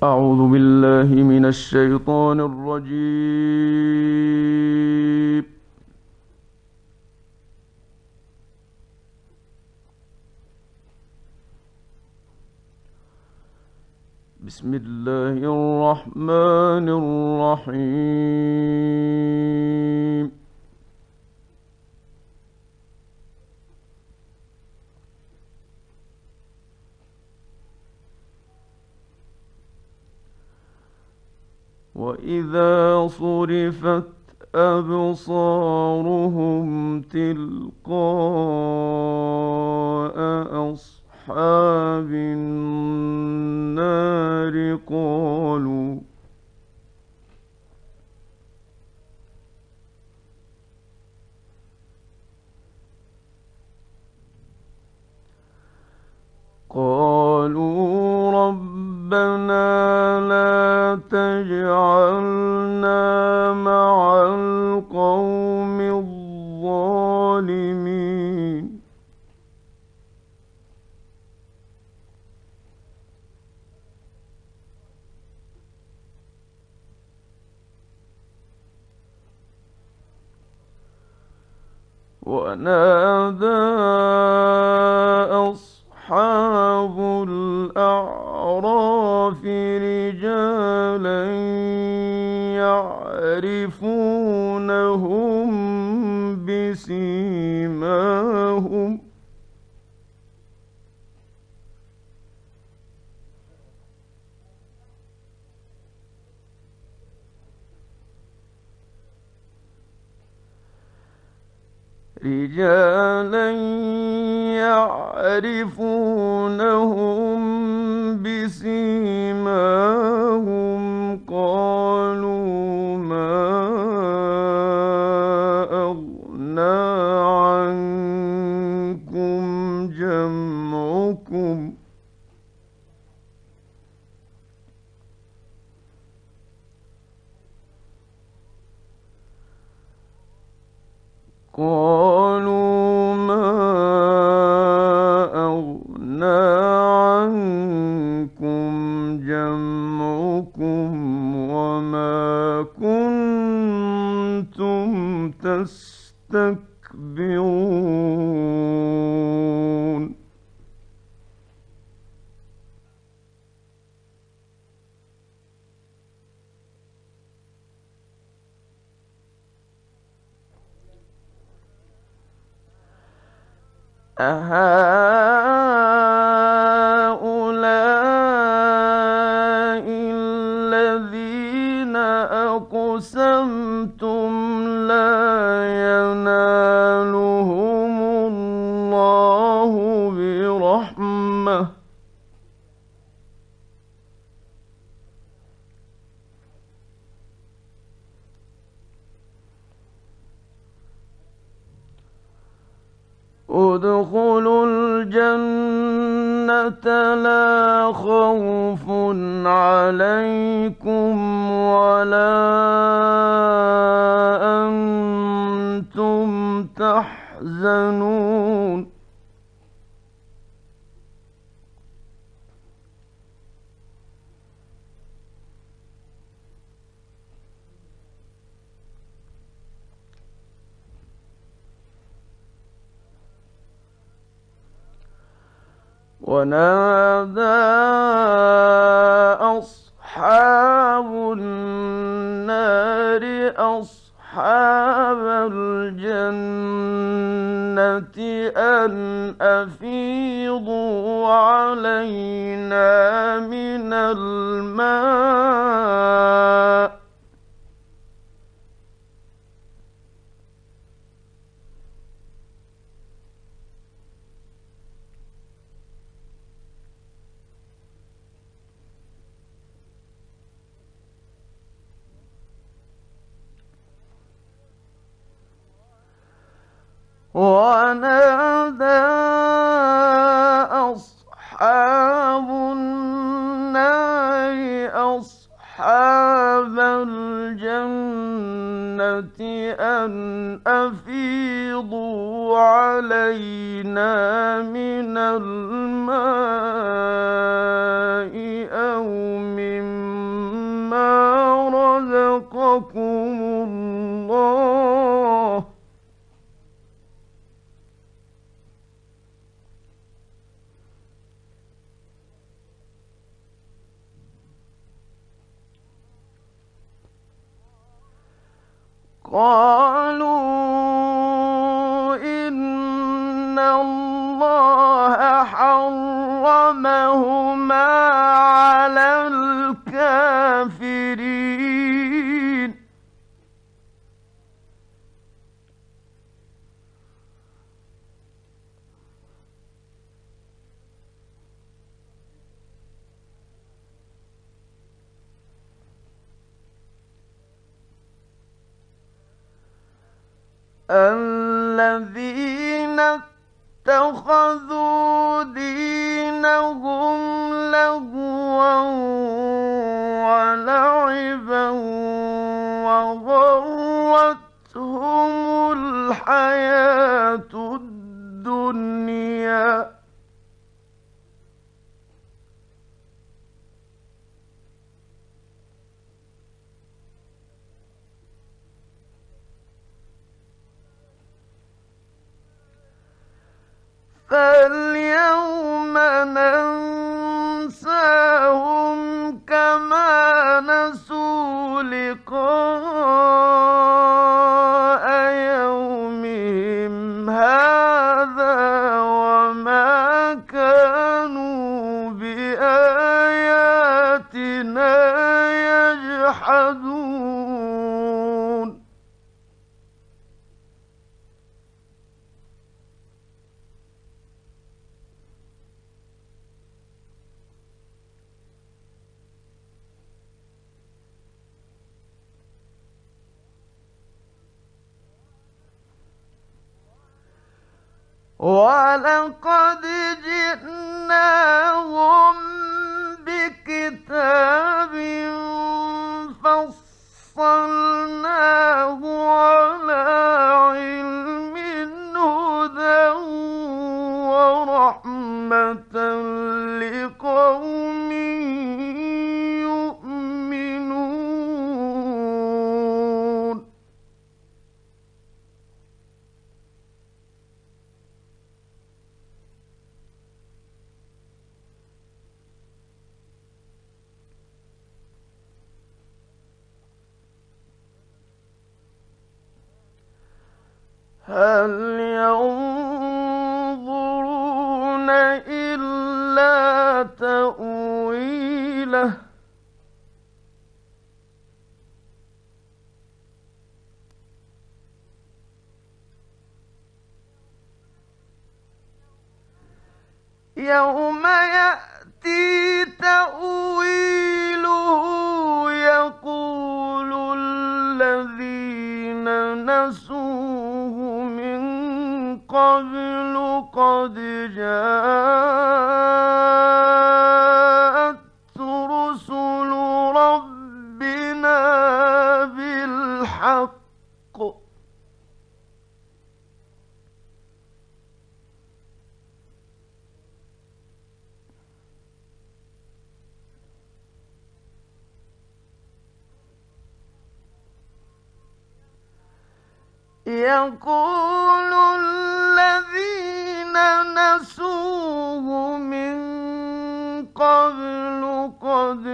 أعوذ بالله من الشيطان الرجيم. بسم الله الرحمن الرحيم. وإذا صرفت أبصارهم تلقاء أصحاب النار قالوا ربنا لا تجعلنا مع القوم الظالمين. ونادى أصحاب الأعراف رجالا يعرفونهم بسيماهم رجالا يعرفونهم بسيماهم قالوا ما أغنى عنكم جمعكم قالوا ما أغنى عنكم جمعكم وما كنتم تستكبرون. أهؤلاء الذين أقسمتم لا ينالهم الله برحمة ادخلوا الجنة لا خوف عليكم ولا أنتم تحزنون. ونادى أصحاب النار أصحاب الجنة أن أفيضوا علينا من الماء ونادى أصحاب النار أصحاب أصحاب الجنة أن أفيضوا علينا من الماء أو مما رزقكم الله. قالوا إن الله حرمهما على الكافرين. الذين اتخذوا دينهم لهوا ولعبا وغرتهم الحياة الدنيا فاليوم ننساهم كما نسوا لقاء يومهم هذا وما كانوا بآياتنا يجحدون. ولقد جئناهم بكتاب فصلناه على علم هدى ورحمة لقوم يؤمنون. هل ينظرون إلا تأويله يوم يأتي تأويله يقول الذين نسوه من قبل قد جاءت رسل ربنا بالحق يقول الذين نسوه من قبل قد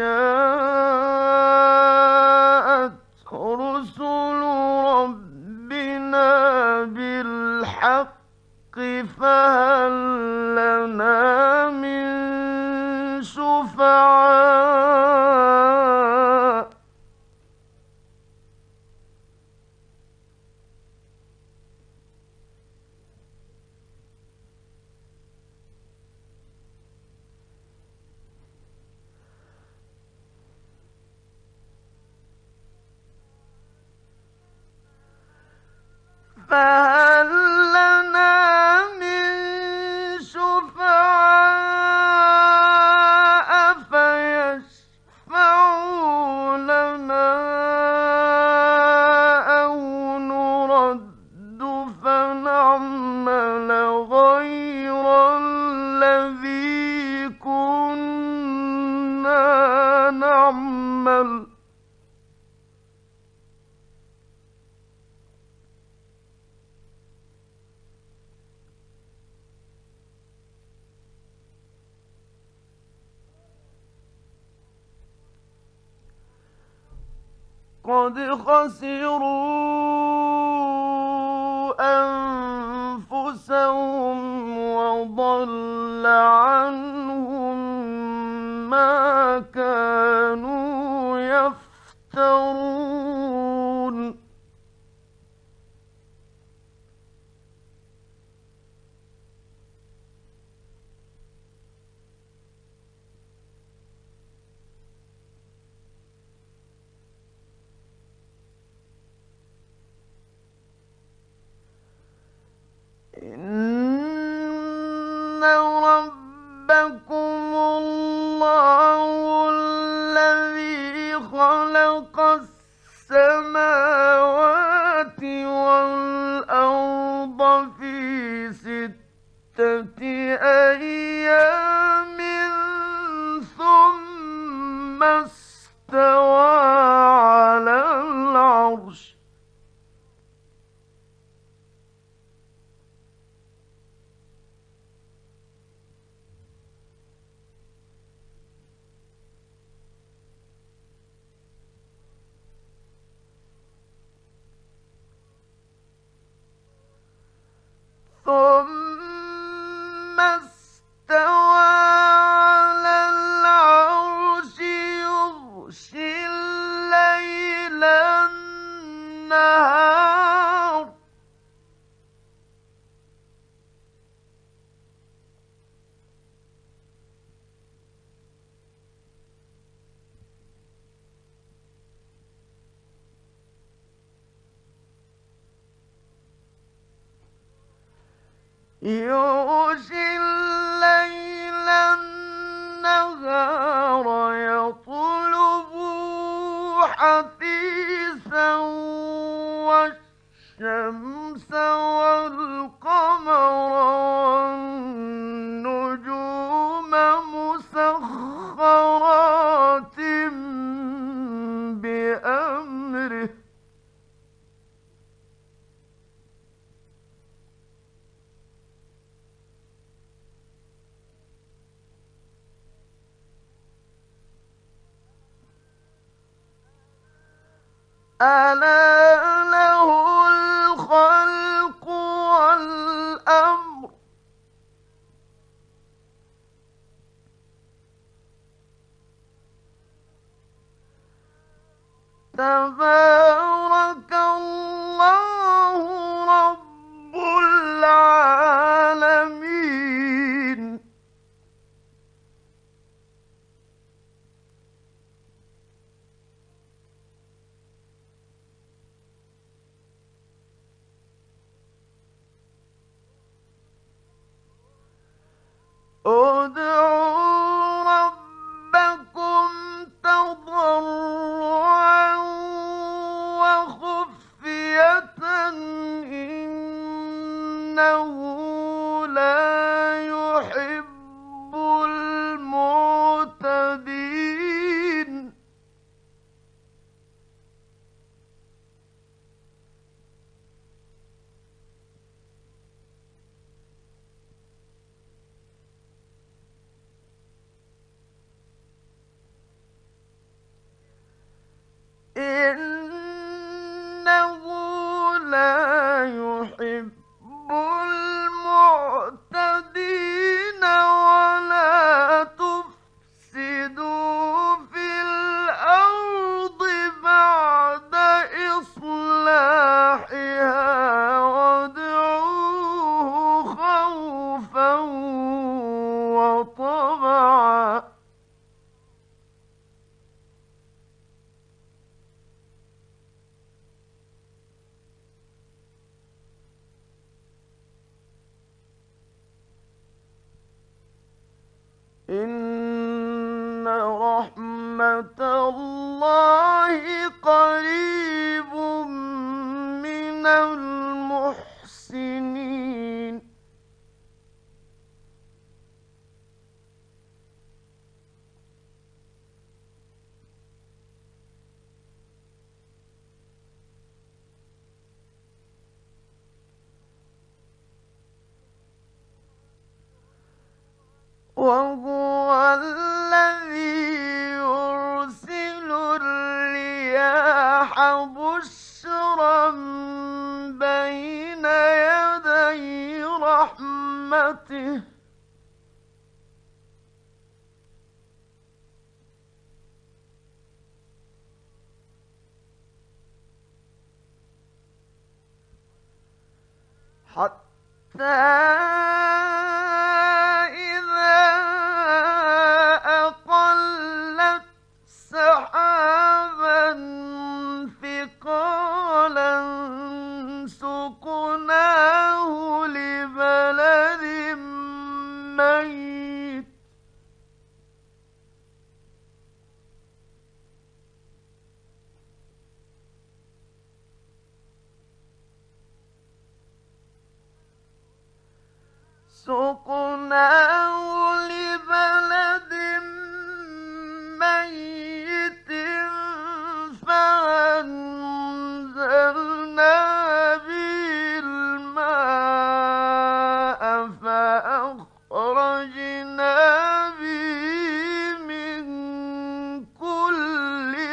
جاءت رسل ربنا بالحق فهل لنا من شفعاء فهل لنا من شفعاء فيشفعوا لنا نعمل قد خسروا أنفسهم وضل عنهم ما كانوا يفترون إن ربكم الله الذي خلق السماوات والأرض في 6 أيام ثم استوى على العرش ثم استوى على العرش يغشي الليل النهار يغشي الليل النهار يطلبه حثيثا والشمس والقمر والنجوم مسخرات بأمره ألا له الخلق والأمر تبارك الله رب العالمين ادعوا ربكم تضرعا وخفية إنه لا يحب المعتدين إنه لا يحب المعتدين ولا تفسدوا في الأرض بعد إصلاحها وادعوه خوفا وطمعا إن رحمة الله قريب من المحسنين وهو الذي يرسل الرياح بشرا بين يدي رحمته حتى إذا أقلت سحابا ثقالا سقناه لبلد ميت سقناه لبلد ميت فأنزلنا به الماء فأخرجنا به من كل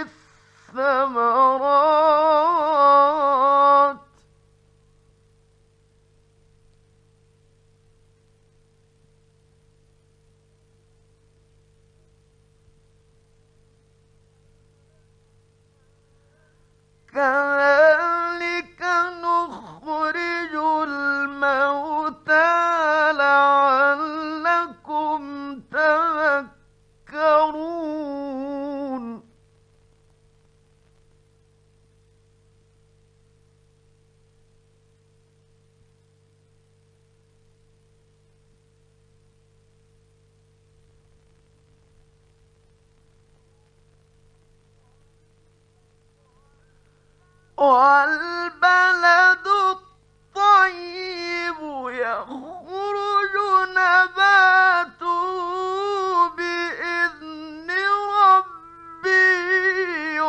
الثمرات كذلك نخرج الموتى لعلكم تذكرون والبلد الطيب يخرج نباته بإذن ربه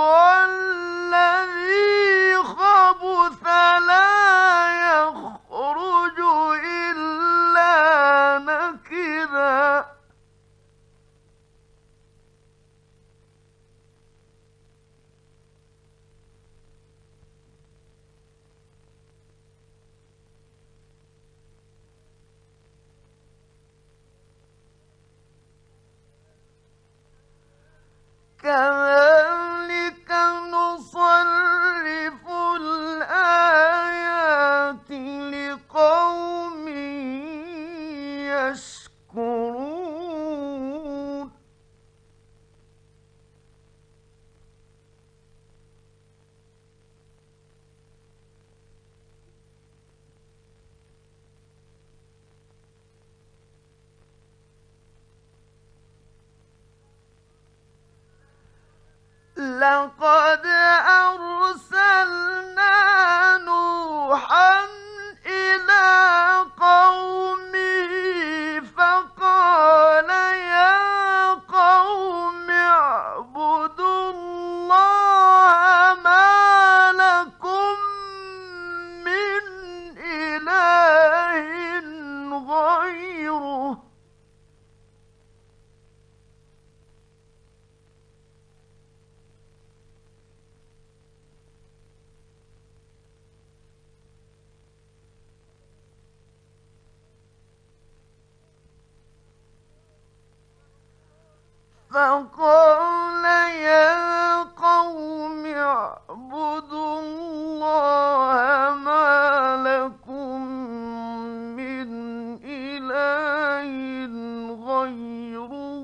والذي خبث لا يخرج إلا نكدا كذلك نصرف الآيات لقوم يشكرون لقد أرسلنا نوحا إلى قومه فقال يا قوم اعبدوا الله ما لكم من إله غيره فقال يا قوم اعبدوا الله ما لكم من إله غيره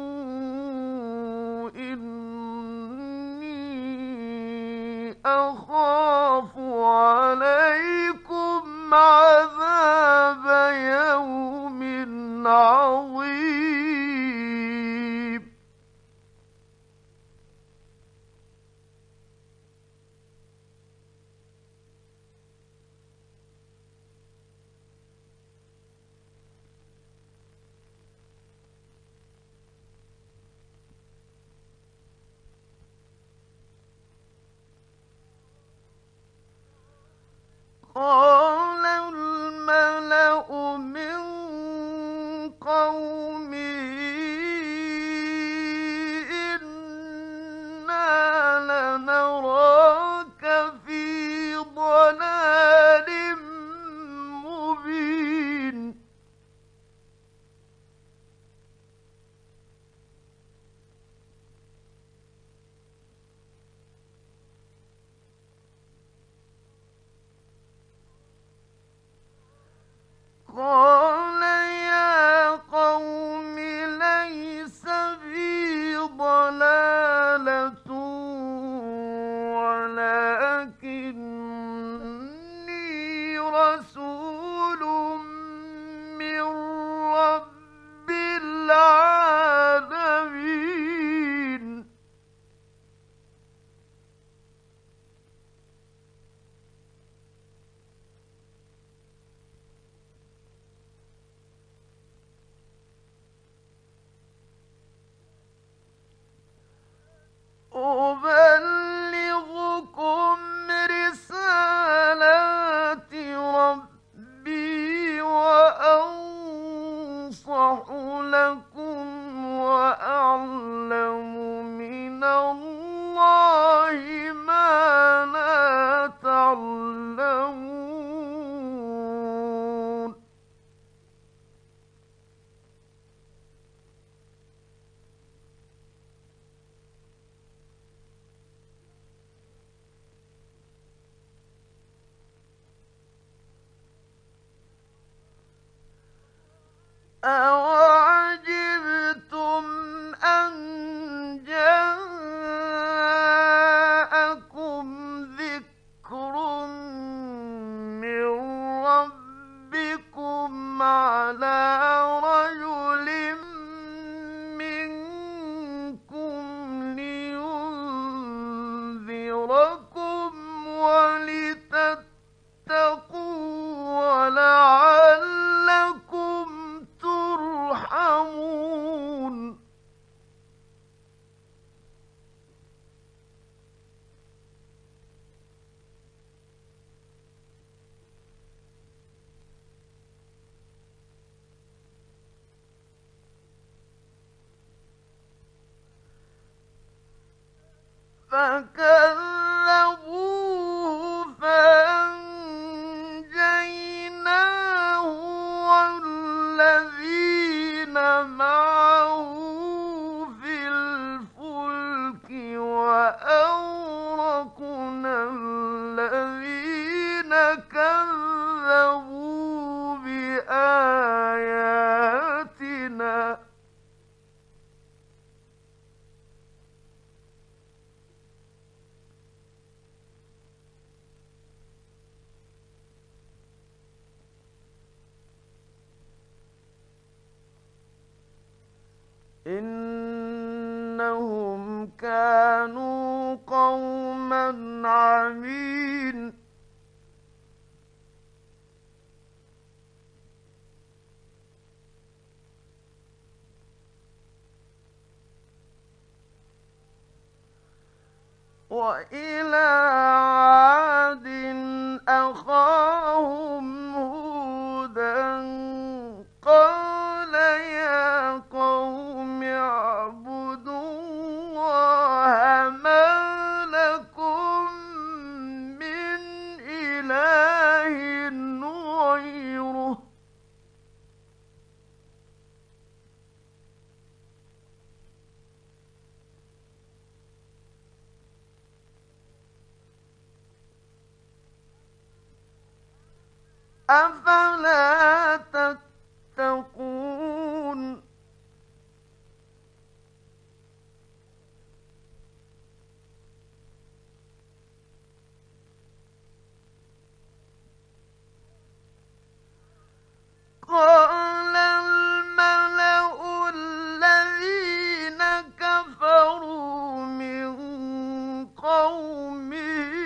إني أخاف عليكم عذاب يوم عظيم اللَّهِ مَا لَا تَعْلَمُونَ أَوَعَجِبْتُمْ أَن جَاءَكُمْ ذِكْرٌ مِّن رَّبِّكُمْ عَلَىٰ رَجُلٍ مِّنكُمْ لِيُنذِرَكُمْ وَلِتَتَّقُوا وَلَعَلَّكُمْ تُرْحَمُونَ فَكَذَّبُوهُ فَأَنجَيْنَاهُ وَالَّذِينَ مَعَهُ فِي الْفُلْكِ وَأَغْرَقْنَا الَّذِينَ كَذَّبُوا بِآيَاتِنَا إِنَّهُمْ كَانُوا قَوْمًا عَمِينَ وَإِلَىٰ عَادٍ أَخَاهُمْ هُودًا قَالَ يَا قَوْمِ اعْبُدُوا اللَّهَ مَا لَكُم مِّنْ إِلَٰهٍ غَيْرُهُ أَفَلَا تَتَّقُونَ قَالَ الْمَلَأُ الَّذِينَ كَفَرُوا مِن قَوْمِهِ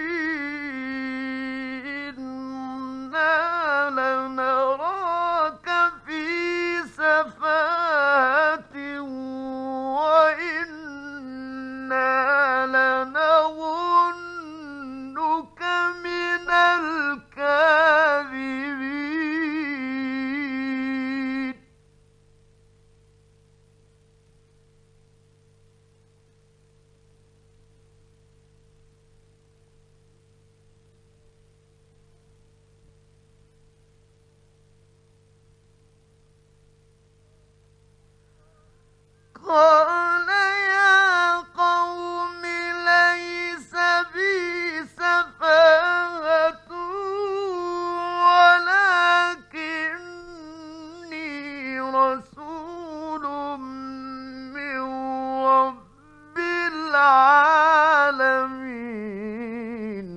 إِنَّا لَنَرَاكَ فِي سَفَاهَةٍ وَإِنَّا لَنَظُنُّكَ مِنَ الْكَاذِبِينَ قَالَ يَا قَوْمِ لَيْسَ بِي سَفَاهَةٌ وَلَٰكِنِّي رَسُولٌ مِّن رَّبِّ الْعَالَمِينَ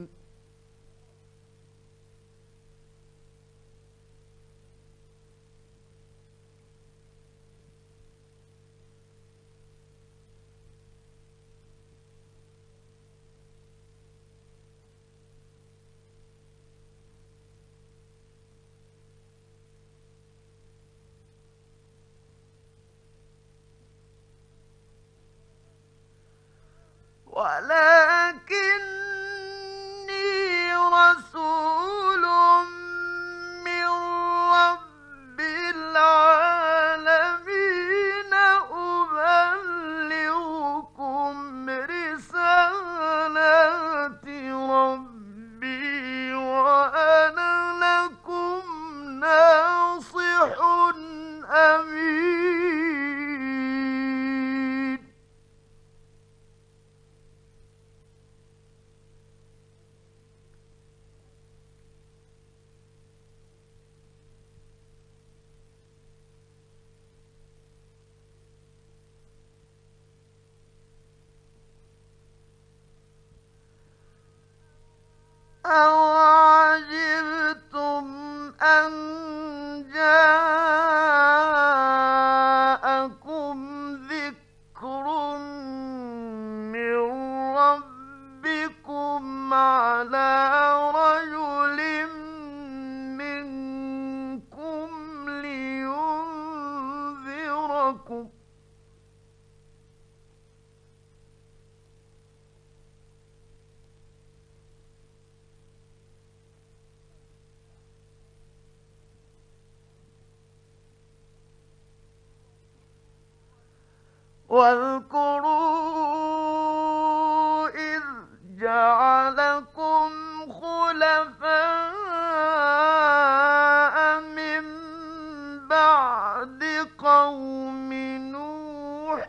ولكني رسول من رب العالمين أبلغكم أَوَعَجِبْتُمْ أَن جَاءَكُمْ ذِكْرٌ مِّن رَّبِّكُمْ عَلَىٰ رَجُلٍ مِّنكُمْ لِيُنذِرَكُمْ ۚ واذكروا إذ جعلكم خلفاء من بعد قوم نوح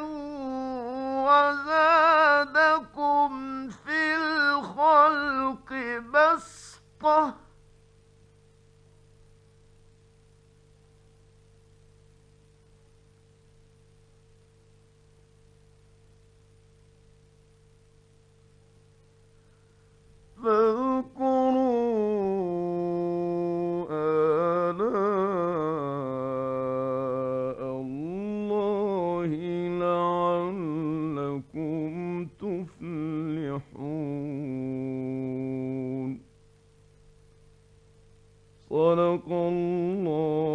وزادكم في الخلق بسطة ۖ فاذكروا آلاء الله لعلكم تفلحون. صدق الله